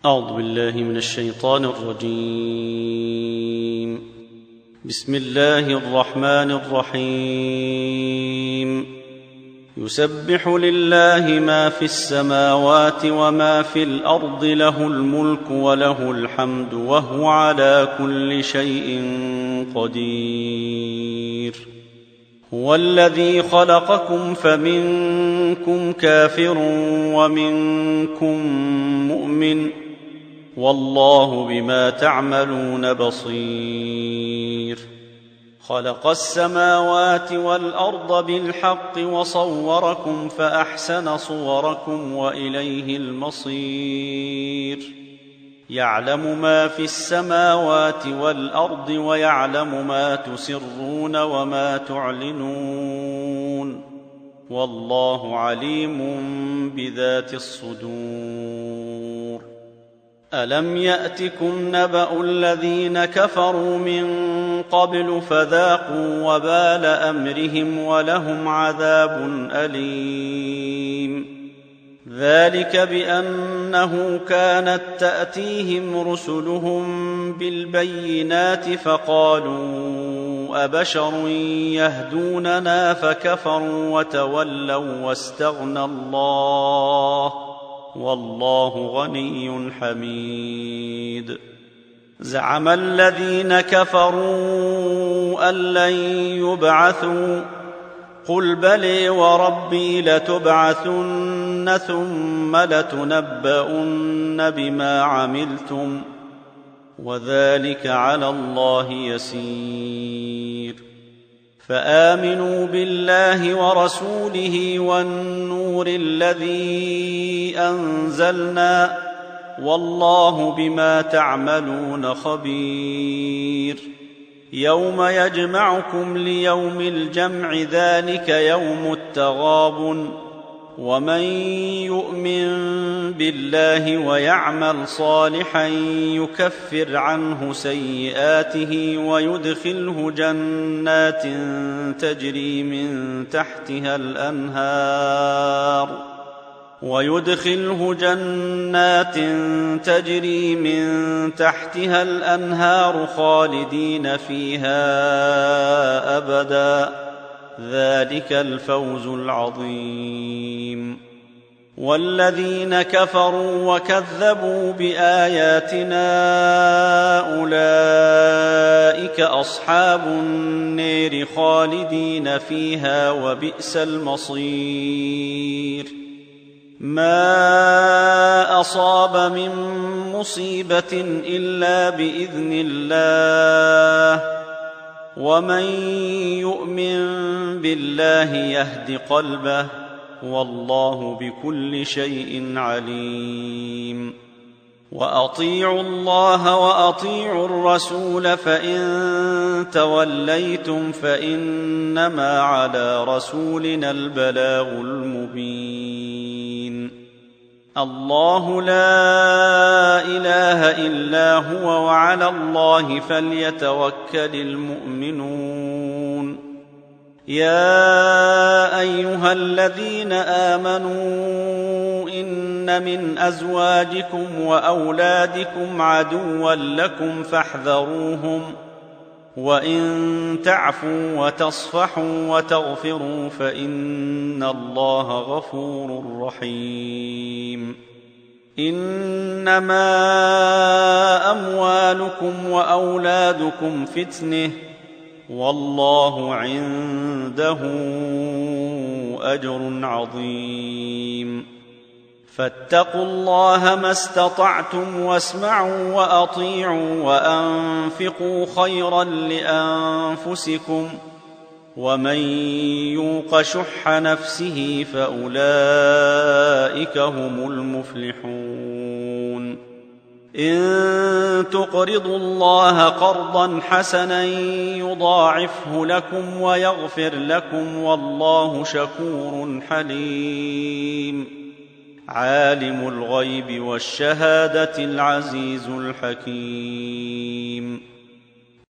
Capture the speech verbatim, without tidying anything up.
أعوذ بالله من الشيطان الرجيم. بسم الله الرحمن الرحيم. يسبح لله ما في السماوات وما في الأرض، له الملك وله الحمد وهو على كل شيء قدير. هو الذي خلقكم فمنكم كافر ومنكم مؤمن، والله بما تعملون بصير. خلق السماوات والأرض بالحق وصوركم فأحسن صوركم وإليه المصير. يعلم ما في السماوات والأرض ويعلم ما تسرون وما تعلنون، والله عليم بذات الصدور. ألم يأتكم نبأ الذين كفروا من قبل فذاقوا وبال أمرهم ولهم عذاب أليم. ذلك بأنه كانت تأتيهم رسلهم بالبينات فقالوا أبشر يهدوننا فكفروا وتولوا واستغنى الله، والله غني حميد. زعم الذين كفروا أن لن يبعثوا، قل بلى وربي لتبعثن ثم لتنبؤن بما عملتم، وذلك على الله يسير. فآمنوا بالله ورسوله والنور الذي أنزلنا، والله بما تعملون خبير. يوم يجمعكم ليوم الجمع، ذلك يوم التغابن. ومن يؤمن بالله ويعمل صالحا يكفر عنه سيئاته ويدخله جنات تجري من تحتها الأنهار ويدخله جنات تجري من تحتها الأنهار خالدين فيها أبدا، ذلك الفوز العظيم. والذين كفروا وكذبوا بآياتنا أولئك أصحاب النار خالدين فيها وبئس المصير. ما أصاب من مصيبة إلا بإذن الله، ومن يؤمن بالله يهد قلبه، والله بكل شيء عليم. وأطيعوا الله وأطيعوا الرسول، فإن توليتم فإنما على رسولنا البلاغ المبين. الله لا إله إلا هو، وعلى الله فليتوكل المؤمنون. يا أيها الذين آمنوا إن من أزواجكم وأولادكم عدوا لكم فاحذروهم، وإن تعفوا وتصفحوا وتغفروا فإن الله غفور رحيم. إنما أموالكم وأولادكم فتنة، والله عنده أجر عظيم. فاتقوا الله ما استطعتم واسمعوا وأطيعوا وأنفقوا خيرا لأنفسكم، ومن يوق شح نفسه فأولئك هم المفلحون. إن تقرضوا الله قرضا حسنا يضاعفه لكم ويغفر لكم، والله شكور حليم. عالم الغيب والشهادة العزيز الحكيم.